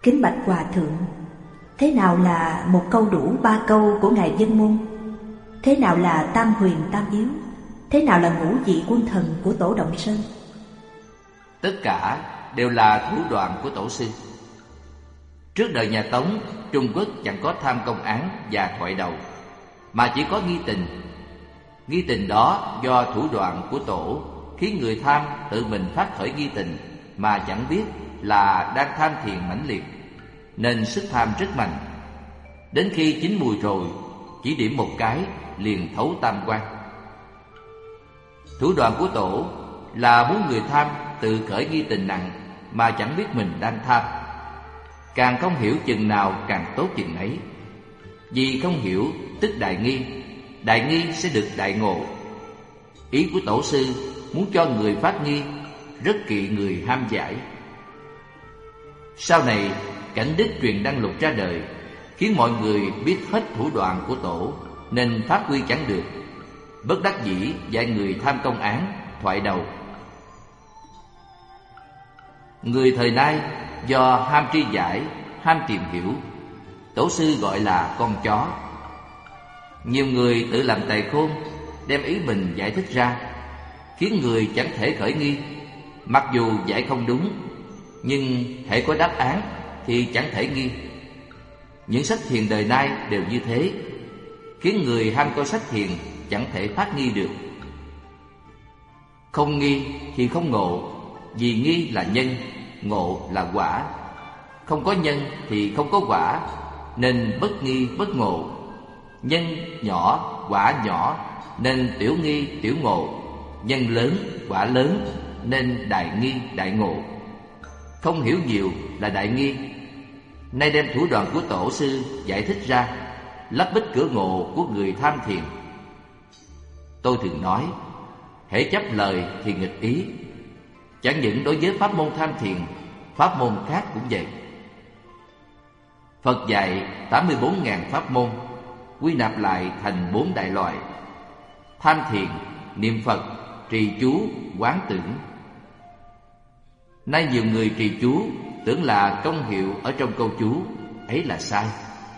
Kính bạch Hòa Thượng, thế nào là một câu đủ ba câu của Ngài Vân Môn? Thế nào là tam huyền tam yếu? Thế nào là ngũ vị quân thần của Tổ Động Sơn? Tất cả đều là thủ đoạn của Tổ sư. Trước đời nhà Tống, Trung Quốc chẳng có tham công án và thoại đầu, mà chỉ có nghi tình. Nghi tình đó do thủ đoạn của Tổ khiến người tham tự mình phát khởi nghi tình mà chẳng biết là đang tham thiền mãnh liệt, nên sức tham rất mạnh. Đến khi chín mùi rồi, chỉ điểm một cái liền thấu tam quan. Thủ đoạn của Tổ là muốn người tham tự khởi nghi tình nặng mà chẳng biết mình đang tham. Càng không hiểu chừng nào càng tốt chừng ấy. Vì không hiểu tức đại nghi sẽ được đại ngộ. Ý của Tổ sư muốn cho người phát nghi, rất kỵ người ham giải. Sau này Cảnh Đức truyền đăng lục ra đời, khiến mọi người biết hết thủ đoạn của Tổ, nên phát huy chẳng được. Bất đắc dĩ dạy người tham công án, thoại đầu. Người thời nay do ham tri giải, ham tìm hiểu, Tổ sư gọi là con chó. Nhiều người tự làm tài khôn, đem ý mình giải thích ra, khiến người chẳng thể khởi nghi. Mặc dù giải không đúng, nhưng hễ có đáp án thì chẳng thể nghi. Những sách thiền đời nay đều như thế, khiến người ham coi sách thiền chẳng thể phát nghi được. Không nghi thì không ngộ, vì nghi là nhân, ngộ là quả. Không có nhân thì không có quả, nên bất nghi bất ngộ. Nhân nhỏ, quả nhỏ, nên tiểu nghi tiểu ngộ. Nhân lớn, quả lớn, nên đại nghi đại ngộ. Không hiểu nhiều là đại nghi. Nay đem thủ đoạn của Tổ sư giải thích ra, lấp bích cửa ngộ của người tham thiền. Tôi thường nói, hễ chấp lời thì nghịch ý. Chẳng những đối với pháp môn tham thiền, pháp môn khác cũng vậy. Phật dạy 84.000 pháp môn, quy nạp lại thành 4 đại loại: tham thiền, niệm Phật, trì chú, quán tưởng. Nay nhiều người trì chú tưởng là công hiệu ở trong câu chú, ấy là sai.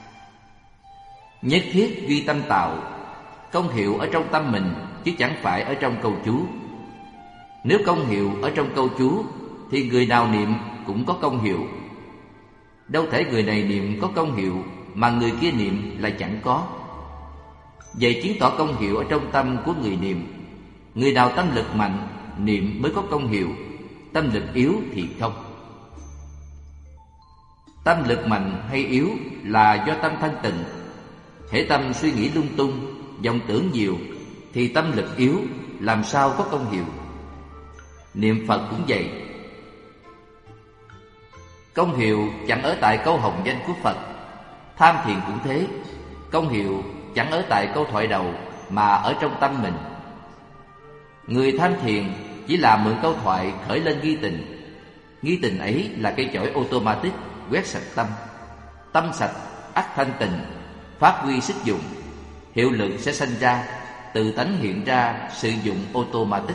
Nhất thiết duy tâm tạo, công hiệu ở trong tâm mình, chứ chẳng phải ở trong câu chú. Nếu công hiệu ở trong câu chú thì người nào niệm cũng có công hiệu. Đâu thể người này niệm có công hiệu mà người kia niệm là chẳng có. Vậy chứng tỏ công hiệu ở trong tâm của người niệm. Người nào tâm lực mạnh, niệm mới có công hiệu, tâm lực yếu thì không. Tâm lực mạnh hay yếu là do tâm thanh tịnh. Hễ tâm suy nghĩ lung tung, vọng tưởng nhiều, thì tâm lực yếu, làm sao có công hiệu. Niệm Phật cũng vậy. Công hiệu chẳng ở tại câu hồng danh của Phật. Tham thiền cũng thế, công hiệu chẳng ở tại câu thoại đầu, mà ở trong tâm mình. Người tham thiền chỉ là mượn câu thoại khởi lên nghi tình. Nghi tình ấy là cây chổi automatic quét sạch tâm. Tâm sạch ắt thanh tịnh, phát huy sức dụng, hiệu lực sẽ sanh ra, tự tánh hiện ra sử dụng automatic.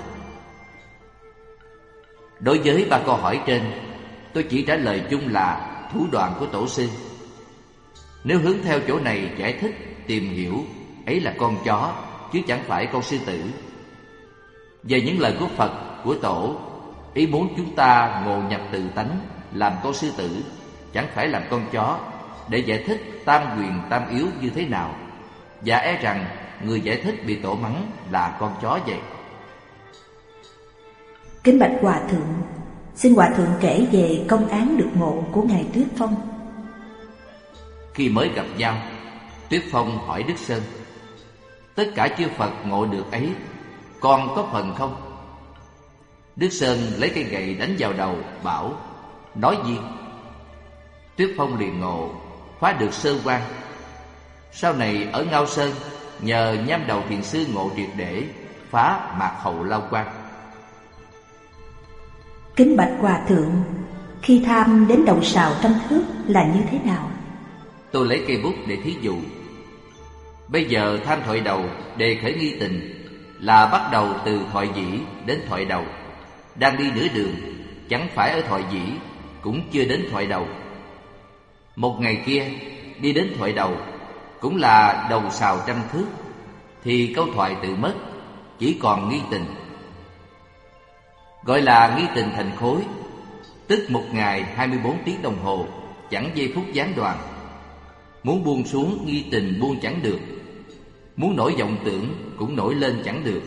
Đối với 3 câu hỏi trên, tôi chỉ trả lời chung là thủ đoạn của Tổ sư. Nếu hướng theo chỗ này giải thích, tìm hiểu, ấy là con chó, chứ chẳng phải con sư tử. Về những lời của Phật, của Tổ, ý muốn chúng ta ngộ nhập tự tánh, làm con sư tử, chẳng phải làm con chó, để giải thích tam quyền tam yếu như thế nào. Và e rằng người giải thích bị Tổ mắng là con chó vậy. Kính bạch Hòa Thượng, xin Hòa Thượng kể về công án được ngộ của Ngài Tuyết Phong. Khi mới gặp nhau, Tuyết Phong hỏi Đức Sơn: tất cả chư Phật ngộ được ấy, con có phần không? Đức Sơn lấy cây gậy đánh vào đầu, bảo: nói gì? Tuyết Phong liền ngộ, phá được sơ quan. Sau này ở Ngao Sơn, nhờ Nham Đầu Thiền Sư ngộ triệt để, phá Mạc Hầu Lao Quan. Kính bạch Hòa Thượng, khi tham đến đầu sào trăm thước là như thế nào? Tôi lấy cây bút để thí dụ. Bây giờ tham thoại đầu đề khởi nghi tình, là bắt đầu từ thoại dĩ đến thoại đầu. Đang đi nửa đường, chẳng phải ở thoại dĩ, cũng chưa đến thoại đầu. Một ngày kia đi đến thoại đầu, cũng là đầu sào 100 thước, thì câu thoại tự mất, chỉ còn nghi tình. Gọi là nghi tình thành khối, tức một ngày 24 tiếng đồng hồ, chẳng giây phút gián đoạn. Muốn buông xuống nghi tình buông chẳng được, muốn nổi vọng tưởng cũng nổi lên chẳng được.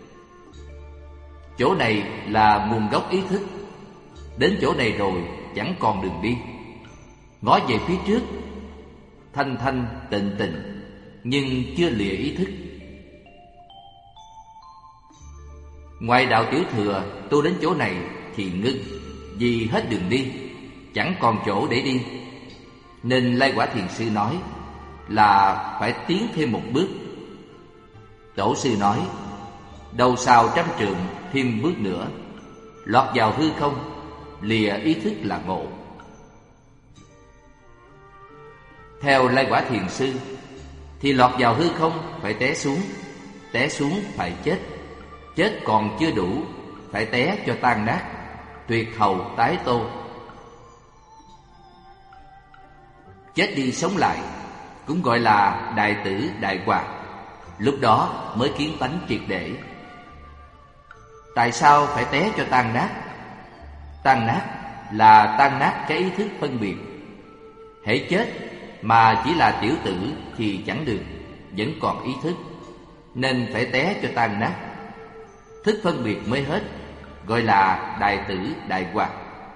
Chỗ này là nguồn gốc ý thức. Đến chỗ này rồi chẳng còn đường đi. Ngó về phía trước, thanh thanh tịnh tịnh, nhưng chưa lìa ý thức. Ngoài đạo tiểu thừa, tôi đến chỗ này thì ngưng, vì hết đường đi, chẳng còn chỗ để đi. Nên Lai Quả Thiền Sư nói là phải tiến thêm một bước. Tổ sư nói, đầu sào 100 trượng thêm bước nữa, lọt vào hư không, lìa ý thức là ngộ. Theo Lai Quả Thiền Sư thì lọt vào hư không phải té xuống phải chết, chết còn chưa đủ, phải té cho tan nát, tuyệt hầu tái tô. Chết đi sống lại cũng gọi là đại tử đại hoạt, lúc đó mới kiến tánh triệt để. Tại sao phải té cho tan nát? Tan nát là tan nát cái ý thức phân biệt. Hễ chết mà chỉ là tiểu tử thì chẳng được, vẫn còn ý thức, nên phải té cho tan nát, thức phân biệt mới hết, gọi là đại tử đại hoạt.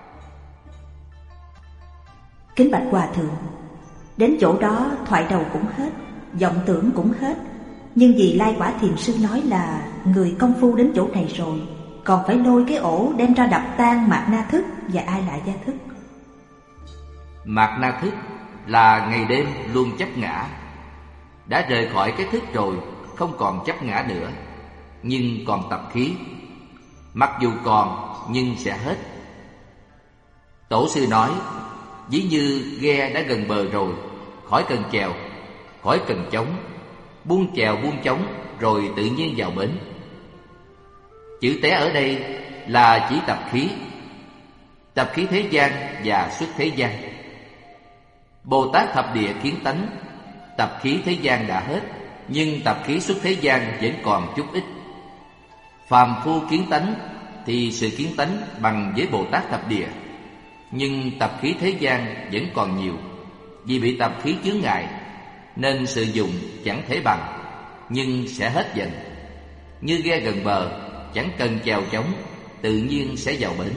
Kính bạch Hòa Thượng, đến chỗ đó thoại đầu cũng hết, vọng tưởng cũng hết, nhưng vì Lai Quả Thiền Sư nói là người công phu đến chỗ này rồi, còn phải lôi cái ổ đem ra đập tan mạt na thức và ai lại gia thức. Mạt na thức là ngày đêm luôn chấp ngã. Đã rời khỏi cái thức rồi, không còn chấp ngã nữa, nhưng còn tập khí. Mặc dù còn, nhưng sẽ hết. Tổ sư nói, ví như ghe đã gần bờ rồi, khỏi cần chèo, khỏi cần chống, buông chèo buông chống rồi tự nhiên vào bến. Chữ té ở đây là chỉ tập khí thế gian và xuất thế gian. Bồ Tát thập địa kiến tánh, tập khí thế gian đã hết, nhưng tập khí xuất thế gian vẫn còn chút ít. Phàm phu kiến tánh thì sự kiến tánh bằng với Bồ Tát thập địa, nhưng tập khí thế gian vẫn còn nhiều. Vì bị tập khí chướng ngại nên sự dùng chẳng thể bằng, nhưng sẽ hết dần. Như ghe gần bờ, chẳng cần chèo chống, tự nhiên sẽ vào bến.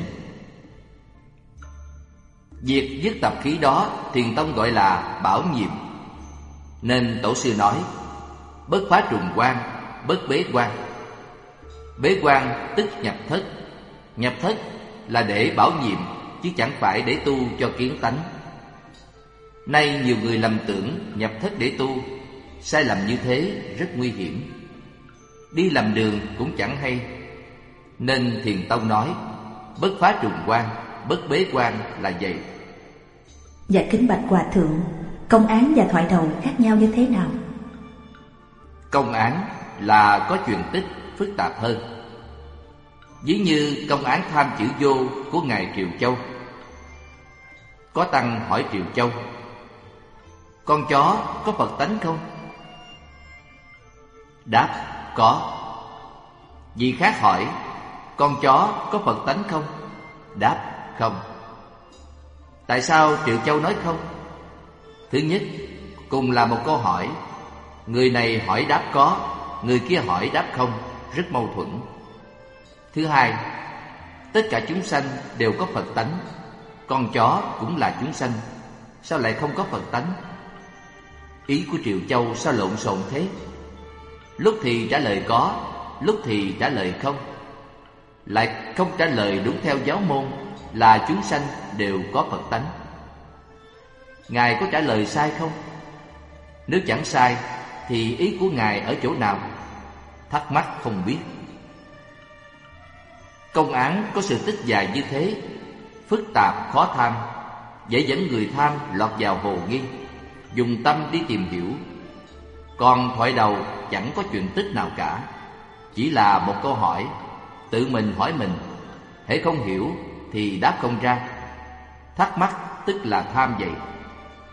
Việc dứt tập khí đó Thiền tông gọi là bảo nhiệm. Nên tổ sư nói, bất phá trùng quan, bất bế quan. Bế quan tức nhập thất. Nhập thất là để bảo nhiệm, chứ chẳng phải để tu cho kiến tánh. Nay nhiều người lầm tưởng nhập thất để tu. Sai lầm như thế rất nguy hiểm, đi lầm đường cũng chẳng hay. Nên Thiền tông nói, bất phá trùng quan, bất bế quan là vậy. Dạ kính bạch Hòa Thượng, công án và thoại đầu khác nhau như thế nào? Công án là có truyền tích phức tạp hơn. Ví như công án tham chữ vô của Ngài Triều Châu. Có tăng hỏi Triều Châu, con chó có Phật tánh không? Đáp, có. Vị khác hỏi, con chó có Phật tánh không? Đáp, không. Tại sao Triệu Châu nói không? Thứ nhất, cùng là một câu hỏi, người này hỏi đáp có, người kia hỏi đáp không, rất mâu thuẫn. Thứ hai, tất cả chúng sanh đều có Phật tánh, con chó cũng là chúng sanh, sao lại không có Phật tánh? Ý của Triệu Châu sao lộn xộn thế? Lúc thì trả lời có, lúc thì trả lời không, lại không trả lời đúng theo giáo môn là chúng sanh đều có Phật tánh. Ngài có trả lời sai không? Nếu chẳng sai thì ý của Ngài ở chỗ nào? Thắc mắc không biết. Công án có sự tích dài như thế, phức tạp khó tham, dễ dẫn người tham lọt vào hồ nghi, dùng tâm đi tìm hiểu. Còn thoại đầu chẳng có chuyện tích nào cả, chỉ là một câu hỏi, tự mình hỏi mình. Hễ không hiểu thì đáp không ra. Thắc mắc tức là tham vậy.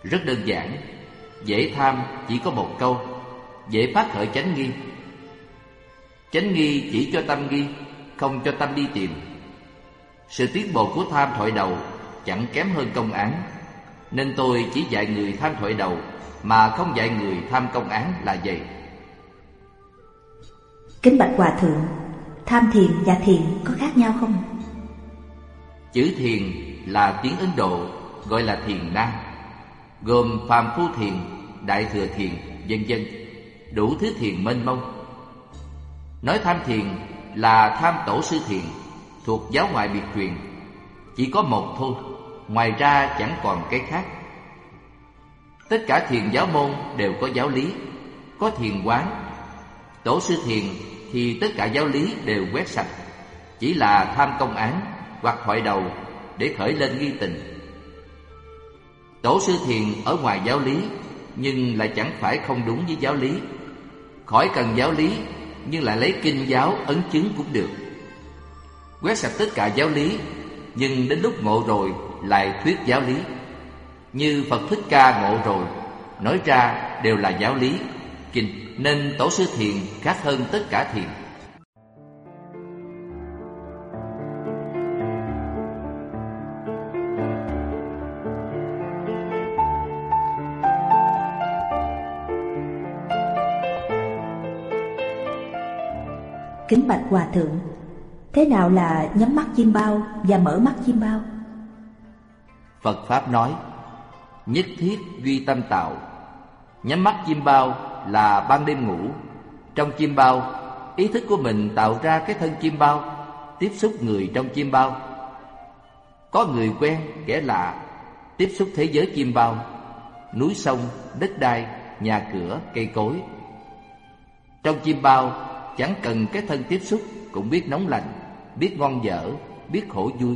Rất đơn giản. Dễ tham chỉ có một câu: dễ phát khởi chánh nghi. Chánh nghi chỉ cho tâm nghi, không cho tâm đi tìm. Sự tiến bộ của tham thoại đầu chẳng kém hơn công án, nên tôi chỉ dạy người tham thoại đầu mà không dạy người tham công án là vậy. Kính bạch Hòa Thượng, tham thiền và thiền có khác nhau không? Chữ thiền là tiếng Ấn Độ, gọi là thiền nam, gồm phàm phu thiền, đại thừa thiền, vân vân, đủ thứ thiền mênh mông. Nói tham thiền là tham tổ sư thiền, thuộc giáo ngoại biệt truyền, chỉ có một thôi, ngoài ra chẳng còn cái khác. Tất cả thiền giáo môn đều có giáo lý, có thiền quán. Tổ sư thiền thì tất cả giáo lý đều quét sạch, chỉ là tham công án hoặc thoại đầu để khởi lên nghi tình. Tổ sư thiền ở ngoài giáo lý, nhưng lại chẳng phải không đúng với giáo lý. Khỏi cần giáo lý, nhưng lại lấy kinh giáo ấn chứng cũng được. Quét sạch tất cả giáo lý, nhưng đến lúc ngộ rồi lại thuyết giáo lý. Như Phật Thích Ca ngộ rồi, nói ra đều là giáo lý, kinh. Nên tổ sư thiền khác hơn tất cả thiền. Kính bạch Hòa Thượng, thế nào là nhắm mắt chiêm bao và mở mắt chiêm bao? Phật Pháp nói: nhất thiết duy tâm tạo. Nhắm mắt chiêm bao là ban đêm ngủ. Trong chiêm bao, ý thức của mình tạo ra cái thân chiêm bao, tiếp xúc người trong chiêm bao. Có người quen, kẻ lạ, tiếp xúc thế giới chiêm bao, núi sông, đất đai, nhà cửa, cây cối. Trong chiêm bao chẳng cần cái thân tiếp xúc cũng biết nóng lạnh, biết ngon dở, biết khổ vui.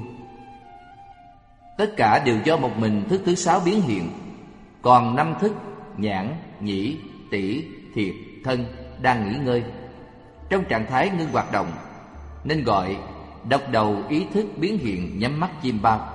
Tất cả đều do một mình thức thứ sáu biến hiện. Còn năm thức nhãn, nhĩ, tỷ, thiệt, thân đang nghỉ ngơi trong trạng thái ngưng hoạt động, nên gọi độc đầu ý thức biến hiện nhắm mắt chiêm bao.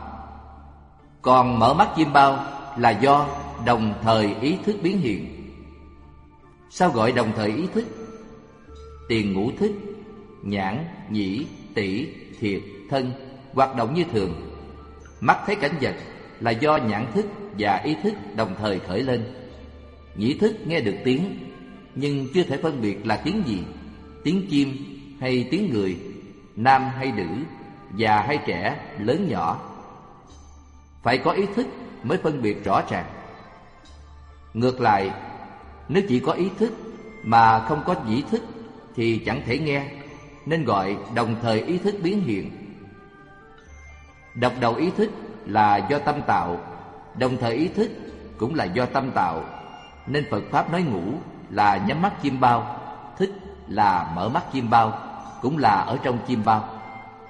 Còn mở mắt chiêm bao là do đồng thời ý thức biến hiện. Sao gọi đồng thời ý thức? Tiền ngũ thức, nhãn, nhĩ, tỷ, thiệt, thân hoạt động như thường. Mắt thấy cảnh vật là do nhãn thức và ý thức đồng thời khởi lên. Nhĩ thức nghe được tiếng, nhưng chưa thể phân biệt là tiếng gì, tiếng chim hay tiếng người, nam hay nữ, già hay trẻ, lớn nhỏ. Phải có ý thức mới phân biệt rõ ràng. Ngược lại, nếu chỉ có ý thức mà không có nhĩ thức thì chẳng thể nghe, nên gọi đồng thời ý thức biến hiện. Độc đầu ý thức là do tâm tạo, đồng thời ý thức cũng là do tâm tạo, nên Phật Pháp nói ngủ là nhắm mắt chiêm bao, thức là mở mắt chiêm bao, cũng là ở trong chiêm bao.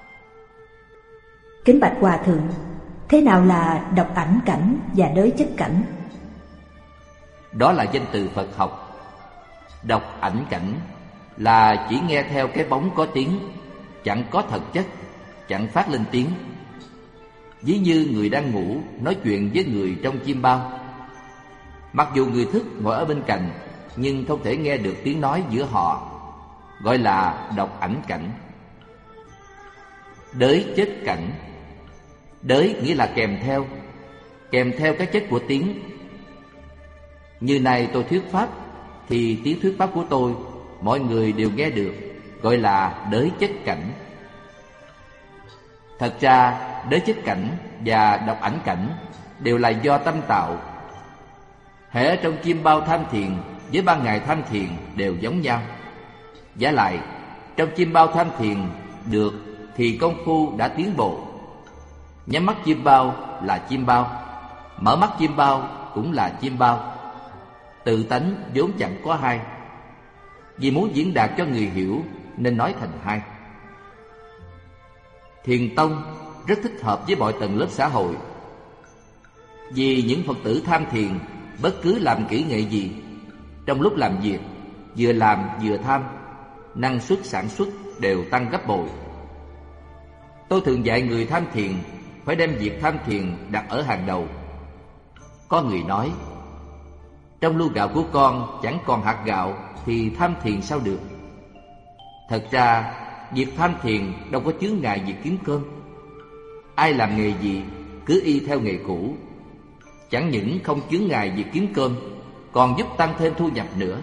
Kính bạch Hòa Thượng, thế nào là độc ảnh cảnh và đới chất cảnh? Đó là danh từ Phật học. Độc ảnh cảnh là chỉ nghe theo cái bóng có tiếng, chẳng có thật chất, chẳng phát lên tiếng. Ví như người đang ngủ nói chuyện với người trong chiêm bao. Mặc dù người thức ngồi ở bên cạnh, nhưng không thể nghe được tiếng nói giữa họ, gọi là độc ảnh cảnh. Đới chất cảnh. Đới nghĩa là kèm theo cái chất của tiếng. Như này tôi thuyết pháp, thì tiếng thuyết pháp của tôi mọi người đều nghe được, gọi là đới chất cảnh. Thật ra đới chất cảnh và độc ảnh cảnh đều là do tâm tạo. Hễ ở trong chiêm bao tham thiền với ban ngày tham thiền đều giống nhau. Vả lại, trong chiêm bao tham thiền được thì công phu đã tiến bộ. Nhắm mắt chiêm bao là chiêm bao, mở mắt chiêm bao cũng là chiêm bao. Tự tánh vốn chẳng có hai. Vì muốn diễn đạt cho người hiểu nên nói thành hai. Thiền tông rất thích hợp với mọi tầng lớp xã hội. Vì những Phật tử tham thiền bất cứ làm kỹ nghệ gì, trong lúc làm việc vừa làm vừa tham, năng suất sản xuất đều tăng gấp bội. Tôi thường dạy người tham thiền phải đem việc tham thiền đặt ở hàng đầu. Có người nói: trong lu gạo của con chẳng còn hạt gạo thì tham thiền sao được? Thật ra việc tham thiền đâu có chướng ngại việc kiếm cơm. Ai làm nghề gì cứ y theo nghề cũ, chẳng những không chướng ngại việc kiếm cơm, còn giúp tăng thêm thu nhập nữa.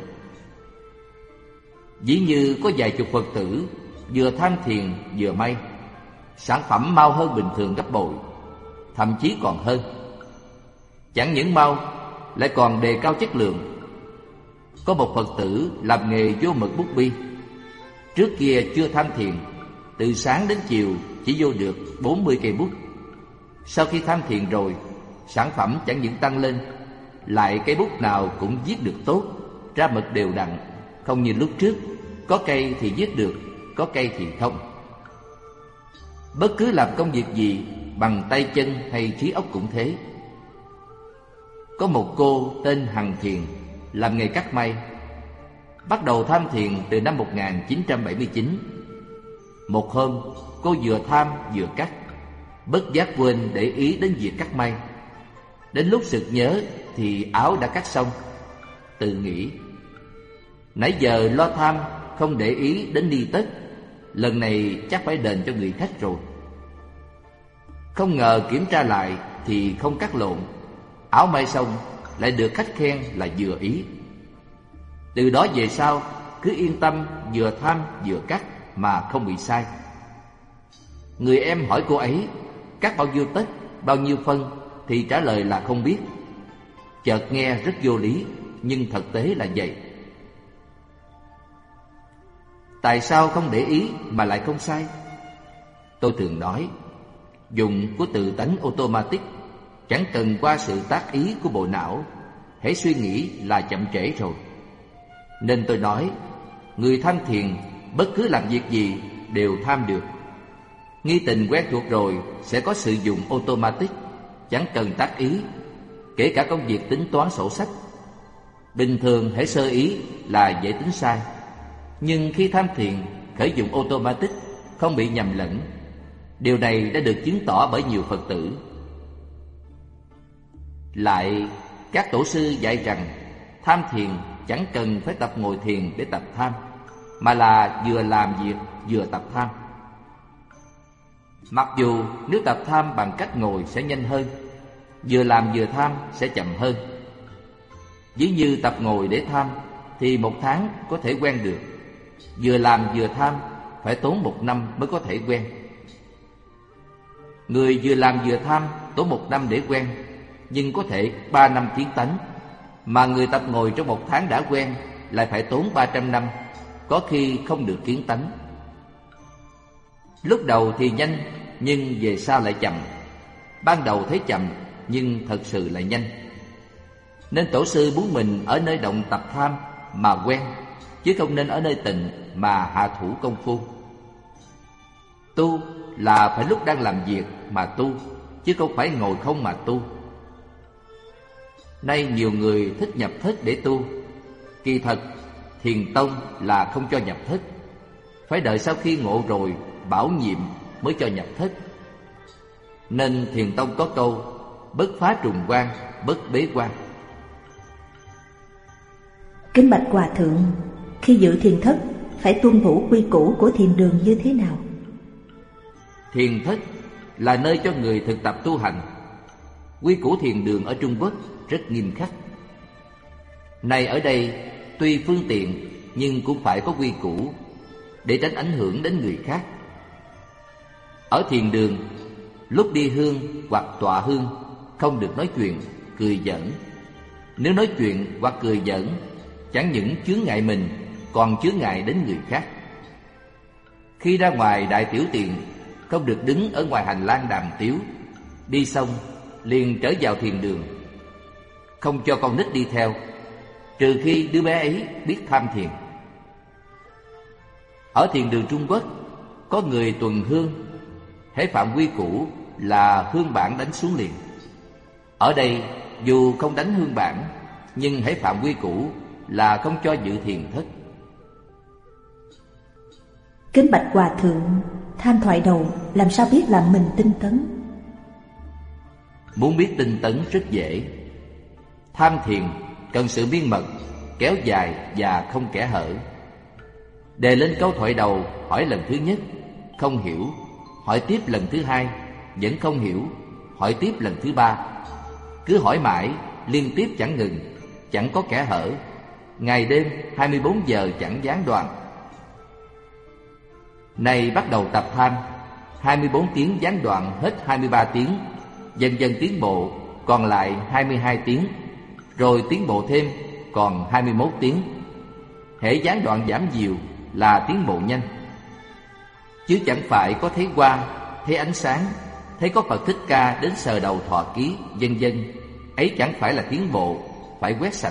Ví như có vài chục Phật tử vừa tham thiền vừa may, sản phẩm mau hơn bình thường gấp bội, thậm chí còn hơn. Chẳng những mau, lại còn đề cao chất lượng. Có một Phật tử làm nghề vô mực bút bi. Trước kia chưa tham thiền, từ sáng đến chiều chỉ vô được 40 cây bút. Sau khi tham thiền rồi, sản phẩm chẳng những tăng lên, lại cây bút nào cũng viết được tốt, ra mực đều đặn, không như lúc trước, có cây thì viết được, có cây thì không. Bất cứ làm công việc gì, bằng tay chân hay trí óc cũng thế. Có một cô tên Hằng Thiền, làm nghề cắt may. Bắt đầu tham thiền từ năm 1979. Một hôm, cô vừa tham vừa cắt, bất giác quên để ý đến việc cắt may. Đến lúc sực nhớ thì áo đã cắt xong. Tự nghĩ: nãy giờ lo tham, không để ý đến ni tất, lần này chắc phải đền cho người khách rồi. Không ngờ kiểm tra lại thì không cắt lộn, áo may xong lại được khách khen là vừa ý. Từ đó về sau cứ yên tâm vừa tham vừa cắt mà không bị sai. Người em hỏi cô ấy cắt bao nhiêu tấc, bao nhiêu phân, thì trả lời là không biết. Chợt nghe rất vô lý, nhưng thực tế là vậy. Tại sao không để ý mà lại không sai? Tôi thường nói, dụng của tự tánh automatic, chẳng cần qua sự tác ý của bộ não, hễ suy nghĩ là chậm trễ rồi. Nên tôi nói, người tham thiền bất cứ làm việc gì đều tham được. Nghi tình quen thuộc rồi sẽ có sự dụng automatic, chẳng cần tác ý, kể cả công việc tính toán sổ sách. Bình thường hễ sơ ý là dễ tính sai, nhưng khi tham thiền khởi dụng automatic, không bị nhầm lẫn. Điều này đã được chứng tỏ bởi nhiều Phật tử. Lại, các tổ sư dạy rằng tham thiền chẳng cần phải tập ngồi thiền để tập tham, mà là vừa làm việc vừa tập tham. Mặc dù nếu tập tham bằng cách ngồi sẽ nhanh hơn, vừa làm vừa tham sẽ chậm hơn. Ví như tập ngồi để tham thì 1 tháng có thể quen được, vừa làm vừa tham phải tốn 1 năm mới có thể quen. Người vừa làm vừa tham tốn 1 năm để quen, nhưng có thể 3 năm kiến tánh. Mà người tập ngồi trong 1 tháng đã quen lại phải tốn 300 năm, có khi không được kiến tánh. Lúc đầu thì nhanh, nhưng về sau lại chậm. Ban đầu thấy chậm, nhưng thật sự lại nhanh. Nên tổ sư muốn mình ở nơi động tập tham mà quen, chứ không nên ở nơi tịnh mà hạ thủ công phu. Tu là phải lúc đang làm việc mà tu, chứ không phải ngồi không mà tu. Nay nhiều người thích nhập thất để tu. Kỳ thật thiền tông là không cho nhập thất, phải đợi sau khi ngộ rồi bảo nhiệm mới cho nhập thất. Nên thiền tông có câu bất phá trùng quan, bất bế quan. Kính bạch Hòa Thượng, khi dự thiền thất phải tuân thủ quy củ của thiền đường như thế nào? Thiền thất là nơi cho người thực tập tu hành. Quy củ thiền đường ở Trung Quốc rất nghiêm khắc. Này ở đây tuy phương tiện nhưng cũng phải có quy củ, để tránh ảnh hưởng đến người khác. Ở thiền đường, lúc đi hương hoặc tọa hương không được nói chuyện, cười giỡn. Nếu nói chuyện hoặc cười giỡn, chẳng những chướng ngại mình, còn chướng ngại đến người khác. Khi ra ngoài đại tiểu tiện, không được đứng ở ngoài hành lang đàm tiếu. Đi xong liền trở vào thiền đường. Không cho con nít đi theo, trừ khi đứa bé ấy biết tham thiền. Ở thiền đường Trung Quốc, có người tuần hương, hễ phạm quy củ là hương bản đánh xuống liền. Ở đây dù không đánh hương bản, nhưng hễ phạm quy củ là không cho dự thiền thất. Kính bạch Hòa Thượng, tham thoại đầu làm sao biết là mình tinh tấn? Muốn biết tinh tấn rất dễ. Tham thiền cần sự miên mật, kéo dài và không kẽ hở. Đề lên câu thoại đầu, hỏi lần thứ nhất, không hiểu, hỏi tiếp lần thứ hai, vẫn không hiểu, hỏi tiếp lần thứ ba. Cứ hỏi mãi, liên tiếp chẳng ngừng, chẳng có kẽ hở. Ngày đêm 24 giờ chẳng gián đoạn. Này bắt đầu tập tham, 24 tiếng gián đoạn hết 23 tiếng, dần dần tiến bộ, còn lại 22 tiếng, rồi tiến bộ thêm, còn 21 tiếng. Hễ gián đoạn giảm nhiều là tiến bộ nhanh. Chứ chẳng phải có thấy hoa, thấy ánh sáng, thấy có Phật Thích Ca đến sờ đầu thọ ký, vân vân. Ấy chẳng phải là tiến bộ, phải quét sạch.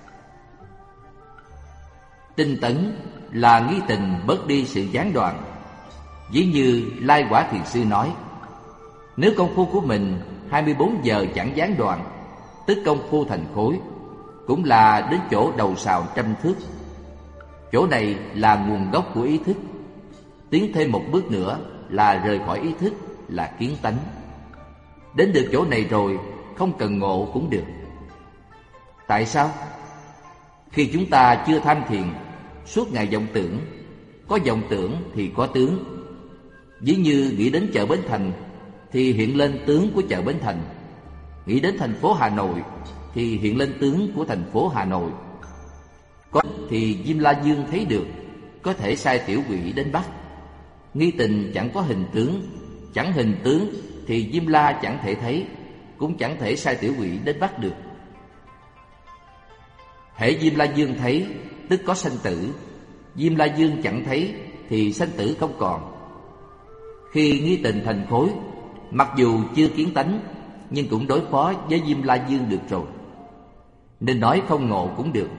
Tinh tấn là nghi tình bớt đi sự gián đoạn. Ví như Lai Quả Thiền Sư nói, nếu công phu của mình 24 giờ chẳng gián đoạn, tức công phu thành khối, cũng là đến chỗ đầu sào 100 thước. Chỗ này là nguồn gốc của ý thức. Tiến thêm một bước nữa là rời khỏi ý thức, là kiến tánh. Đến được chỗ này rồi, không cần ngộ cũng được. Tại sao? Khi chúng ta chưa tham thiền, suốt ngày vọng tưởng. Có vọng tưởng thì có tướng. Ví như nghĩ đến chợ Bến Thành thì hiện lên tướng của chợ Bến Thành. Nghĩ đến thành phố Hà Nội thì hiện lên tướng của thành phố Hà Nội. Có thì Diêm La Dương thấy được, có thể sai tiểu quỷ đến bắt. Nghi tình chẳng có hình tướng, chẳng hình tướng thì Diêm La chẳng thể thấy, cũng chẳng thể sai tiểu quỷ đến bắt được. Hễ Diêm La Dương thấy, tức có sanh tử. Diêm La Dương chẳng thấy thì sanh tử không còn. Khi nghi tình thành khối, mặc dù chưa kiến tánh, nhưng cũng đối phó với Diêm La Dương được rồi. Nên nói không ngộ cũng được.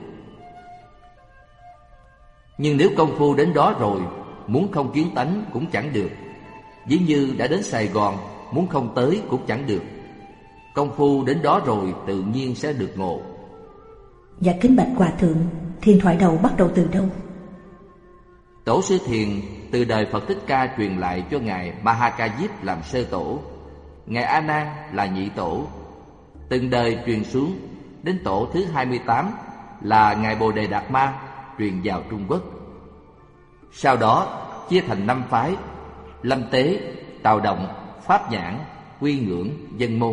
Nhưng nếu công phu đến đó rồi, muốn không kiến tánh cũng chẳng được. Ví như đã đến Sài Gòn, muốn không tới cũng chẳng được. Công phu đến đó rồi tự nhiên sẽ được ngộ. Dạ kính bạch Hòa Thượng, thiền thoại đầu bắt đầu từ đâu? Tổ sư thiền từ đời Phật Thích Ca truyền lại cho Ngài Mahakajip làm sơ tổ, Ngài A Nan là nhị tổ. Từng đời truyền xuống, đến tổ thứ 28 là Ngài Bồ Đề Đạt Ma truyền vào Trung Quốc. Sau đó chia thành 5 phái: Lâm Tế, Tào Động, Pháp Nhãn, Quy Ngưỡng, Dân Môn.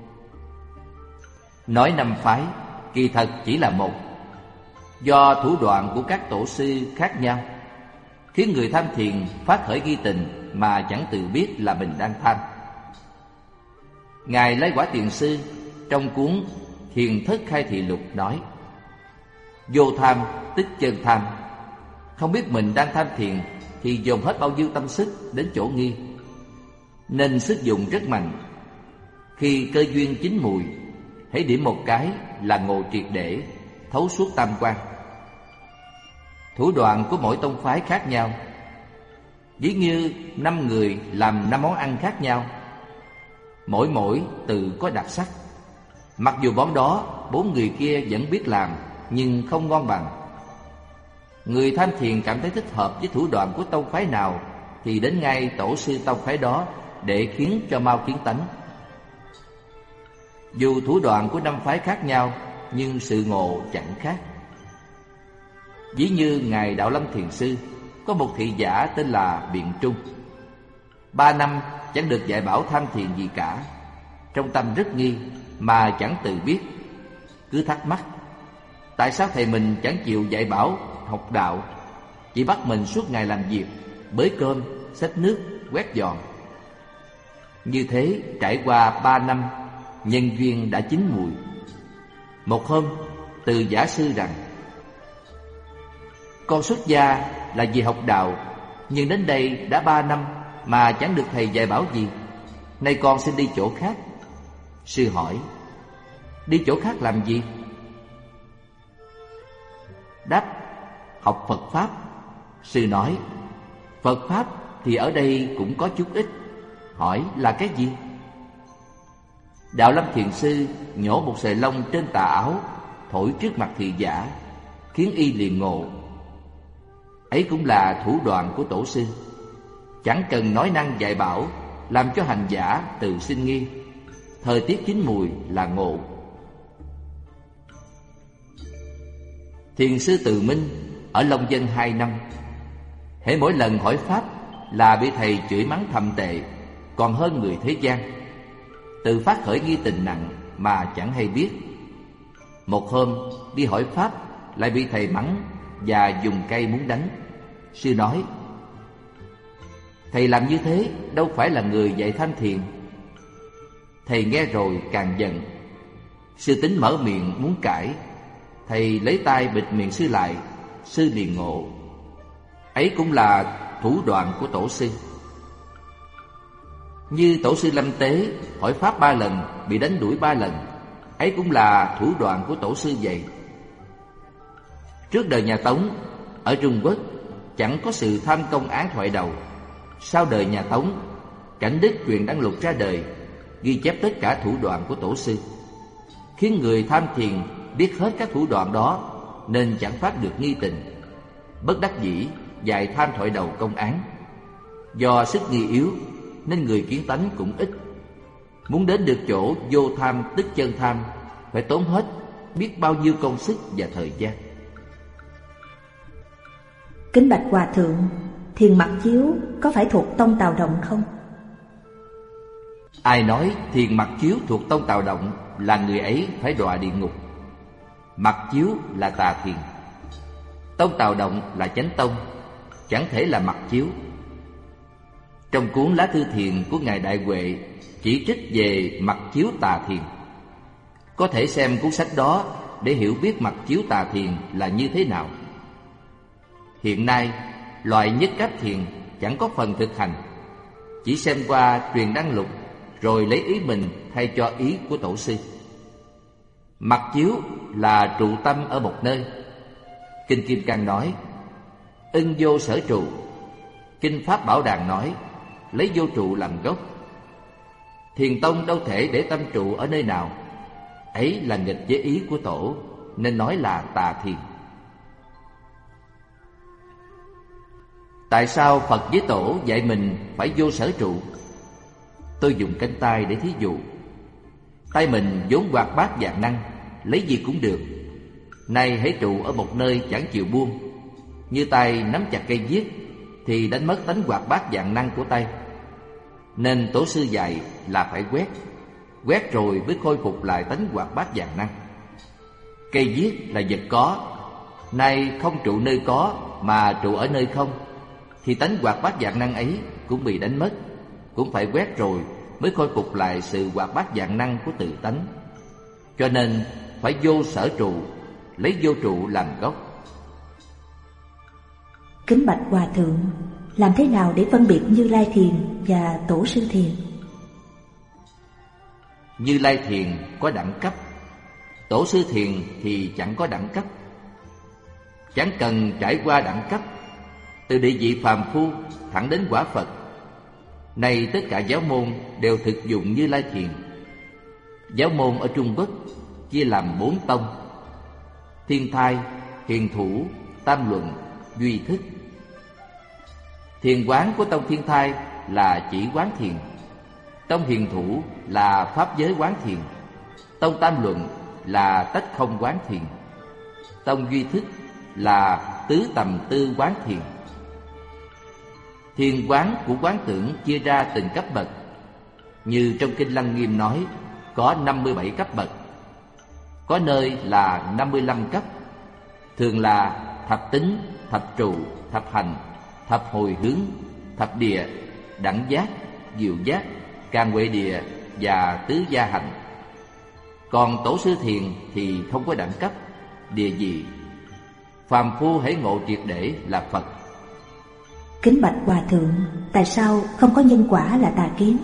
Nói 5 phái, kỳ thật chỉ là một. Do thủ đoạn của các tổ sư khác nhau, khiến người tham thiền phát khởi nghi tình mà chẳng tự biết là mình đang tham. Ngài Lai Quả Thiền Sư trong cuốn Thiền Thất Khai Thị Lục nói: vô tham tức chân tham. Không biết mình đang tham thiền thì dồn hết bao nhiêu tâm sức đến chỗ nghi, nên sức dùng rất mạnh. Khi cơ duyên chín mùi, hãy điểm một cái là ngộ triệt để, thấu suốt tam quan. Thủ đoạn của mỗi tông phái khác nhau. Ví như 5 người làm 5 món ăn khác nhau, mỗi tự có đặc sắc. Mặc dù món đó 4 người kia vẫn biết làm, nhưng không ngon bằng. Người tham thiền cảm thấy thích hợp với thủ đoạn của tông phái nào thì đến ngay tổ sư tông phái đó để khiến cho mau kiến tánh. Dù thủ đoạn của 5 phái khác nhau, nhưng sự ngộ chẳng khác. Ví như Ngài Đạo Lâm Thiền Sư có một thị giả tên là Biện Trung. 3 năm chẳng được dạy bảo tham thiền gì cả. Trong tâm rất nghi mà chẳng tự biết, cứ thắc mắc tại sao thầy mình chẳng chịu dạy bảo học đạo, chỉ bắt mình suốt ngày làm việc, bới cơm, xách nước, quét dọn. Như thế trải qua 3 năm, nhân duyên đã chín mùi. Một hôm, từ giả sư rằng: con xuất gia là vì học đạo, nhưng đến đây đã 3 năm mà chẳng được thầy dạy bảo gì. Nay con xin đi chỗ khác. Sư hỏi: đi chỗ khác làm gì? Đáp: học Phật Pháp. Sư nói: Phật Pháp thì ở đây cũng có chút ít. Hỏi là cái gì? Đạo Lâm Thiền Sư nhổ một sợi lông trên tà áo, thổi trước mặt thị giả, khiến y liền ngộ. Ấy cũng là thủ đoạn của tổ sư. Chẳng cần nói năng dạy bảo, làm cho hành giả tự sinh nghi. Thời tiết chín mùi là ngộ. Thiền sư Từ Minh ở Long Dân 2 năm, hễ mỗi lần hỏi pháp là bị thầy chửi mắng thậm tệ, còn hơn người thế gian. Tự phát khởi nghi tình nặng mà chẳng hay biết. Một hôm đi hỏi pháp lại bị thầy mắng và dùng cây muốn đánh. Sư nói: thầy làm như thế đâu phải là người dạy tham thiền. Thầy nghe rồi càng giận. Sư tính mở miệng muốn cãi, thầy lấy tay bịt miệng sư lại. Sư liền ngộ, ấy cũng là thủ đoạn của tổ sư. Như tổ sư Lâm Tế hỏi pháp 3 lần bị đánh đuổi 3 lần, ấy cũng là thủ đoạn của tổ sư dạy. Trước đời nhà Tống ở Trung Quốc chẳng có sự tham công án thoại đầu. Sau đời nhà Tống, Cảnh Đức truyền Đăng Lục ra đời, ghi chép tất cả thủ đoạn của tổ sư, khiến người tham thiền biết hết các thủ đoạn đó nên chẳng phát được nghi tình. Bất đắc dĩ dạy tham thoại đầu công án. Do sức nghi yếu nên người kiến tánh cũng ít. Muốn đến được chỗ vô tham tức chân tham phải tốn hết biết bao nhiêu công sức và thời gian. Kính bạch Hòa Thượng, thiền mặc chiếu có phải thuộc tông Tào Động không? Ai nói thiền mặc chiếu thuộc tông Tào Động là người ấy phải đọa địa ngục. Mặc chiếu là tà thiền. Tông Tào Động là chánh tông, chẳng thể là mặc chiếu. Trong cuốn Lá Thư Thiền của Ngài Đại Huệ chỉ trích về mặc chiếu tà thiền. Có thể xem cuốn sách đó để hiểu biết mặc chiếu tà thiền là như thế nào. Hiện nay, loại nhất cách thiền chẳng có phần thực hành, chỉ xem qua truyền đăng lục rồi lấy ý mình thay cho ý của tổ sư. Mặc chiếu là trụ tâm ở một nơi. Kinh Kim Cang nói: ưng vô sở trụ. Kinh Pháp Bảo Đàn nói: lấy vô trụ làm gốc. Thiền tông đâu thể để tâm trụ ở nơi nào. Ấy là nghịch với ý của tổ, nên nói là tà thiền. Tại sao Phật với tổ dạy mình phải vô sở trụ? Tôi dùng cánh tay để thí dụ. Tay mình vốn hoạt bát vạn năng, lấy gì cũng được. Nay hãy trụ ở một nơi chẳng chịu buông. Như tay nắm chặt cây viết thì đánh mất tánh hoạt bát vạn năng của tay. Nên tổ sư dạy là phải quét. Quét rồi mới khôi phục lại tánh hoạt bát vạn năng. Cây viết là vật có, nay không trụ nơi có mà trụ ở nơi không, thì tánh hoạt bát vạn năng ấy cũng bị đánh mất. Cũng phải quét rồi mới khôi phục lại sự hoạt bát vạn năng của tự tánh. Cho nên phải vô sở trụ, lấy vô trụ làm gốc. Kính bạch Hòa Thượng, làm thế nào để phân biệt Như Lai Thiền và Tổ sư Thiền? Như Lai Thiền có đẳng cấp, Tổ sư Thiền thì chẳng có đẳng cấp. Chẳng cần trải qua đẳng cấp, từ địa vị phàm phu thẳng đến quả Phật. Nay tất cả giáo môn đều thực dụng Như Lai Thiền. Giáo môn ở Trung Quốc chia làm 4 tông: Thiên Thai, Hiền Thủ, Tam Luận, Duy Thức. Thiền quán của tông Thiên Thai là chỉ quán thiền. Tông Hiền Thủ là pháp giới quán thiền. Tông Tam Luận là tách không quán thiền. Tông Duy Thức là tứ tầm tư quán thiền. Thiền quán của quán tưởng chia ra từng cấp bậc. Như trong Kinh Lăng Nghiêm nói, có 57 cấp bậc. Có nơi là 55 cấp. Thường là thập tính, thập trụ, thập hành, thập hồi hướng, thập địa, đẳng giác, diệu giác, can huệ địa và tứ gia hành. Còn tổ sư thiền thì không có đẳng cấp, địa vị. Phàm phu hãy ngộ triệt để là Phật. Kính bạch Hòa Thượng, tại sao không có nhân quả là tà kiến?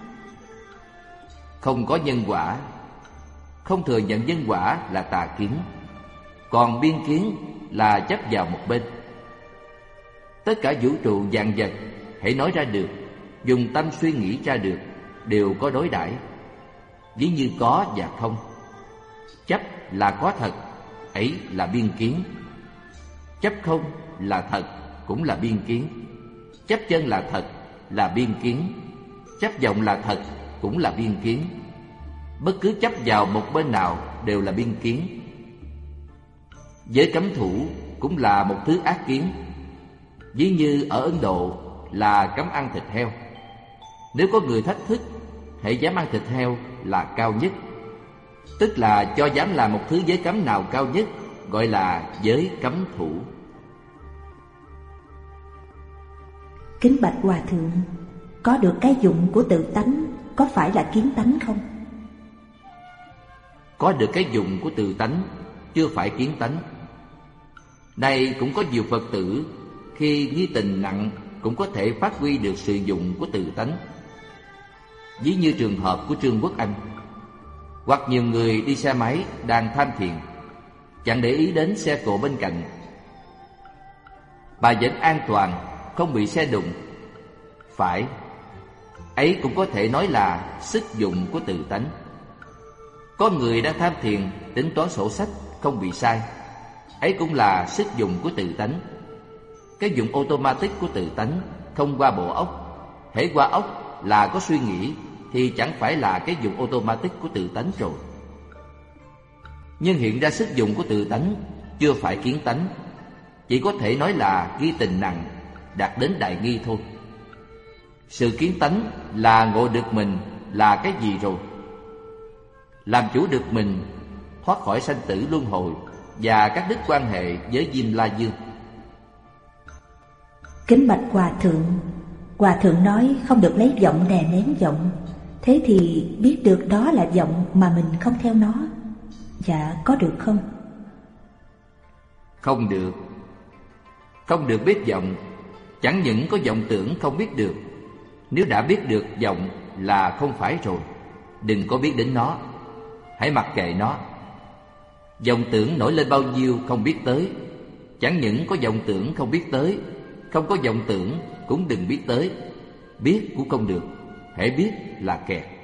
Không có nhân quả, không thừa nhận nhân quả là tà kiến. Còn biên kiến là chấp vào một bên. Tất cả vũ trụ vạn vật hãy nói ra được, dùng tâm suy nghĩ ra được, đều có đối đãi, ví như có và không. Chấp là có thật, ấy là biên kiến. Chấp không là thật, cũng là biên kiến. Chấp chân là thật, là biên kiến. Chấp vọng là thật, cũng là biên kiến. Bất cứ chấp vào một bên nào đều là biên kiến. Giới cấm thủ cũng là một thứ ác kiến. Ví như ở Ấn Độ là cấm ăn thịt heo. Nếu có người thách thức, hễ dám ăn thịt heo là cao nhất. Tức là cho dám làm một thứ giới cấm nào cao nhất, gọi là giới cấm thủ. Kính bạch Hòa Thượng, có được cái dụng của tự tánh có phải là kiến tánh không? Có được cái dụng của tự tánh chưa phải kiến tánh. Nay cũng có nhiều Phật tử khi nghi tình nặng cũng có thể phát huy được sự dụng của tự tánh. Ví như trường hợp của Trương Quốc Anh. Hoặc nhiều người đi xe máy đang tham thiền, chẳng để ý đến xe cộ bên cạnh. Bà vẫn an toàn, không bị xe đụng. Phải, ấy cũng có thể nói là sức dụng của tự tánh. Có người đang tham thiền, tính toán sổ sách, không bị sai. Ấy cũng là sức dụng của tự tánh. Cái dụng automatic của tự tánh không qua bộ óc. Hễ qua óc là có suy nghĩ thì chẳng phải là cái dụng automatic của tự tánh rồi. Nhưng hiện ra sức dụng của tự tánh chưa phải kiến tánh, chỉ có thể nói là nghi tình nặng, đạt đến đại nghi thôi. Sự kiến tánh là ngộ được mình là cái gì rồi? Làm chủ được mình, thoát khỏi sanh tử luân hồi và các đức quan hệ với Diêm La Dương. Kính bạch Hòa Thượng nói không được lấy vọng đè nén vọng. Thế thì biết được đó là vọng mà mình không theo nó, dạ có được không? Không được. Không được biết vọng. Chẳng những có vọng tưởng không biết được. Nếu đã biết được vọng là không phải rồi. Đừng có biết đến nó, hãy mặc kệ nó. Vọng tưởng nổi lên bao nhiêu không biết tới. Chẳng những có vọng tưởng không biết tới, không có vọng tưởng cũng đừng biết tới. Biết cũng không được, hễ biết là kẹt.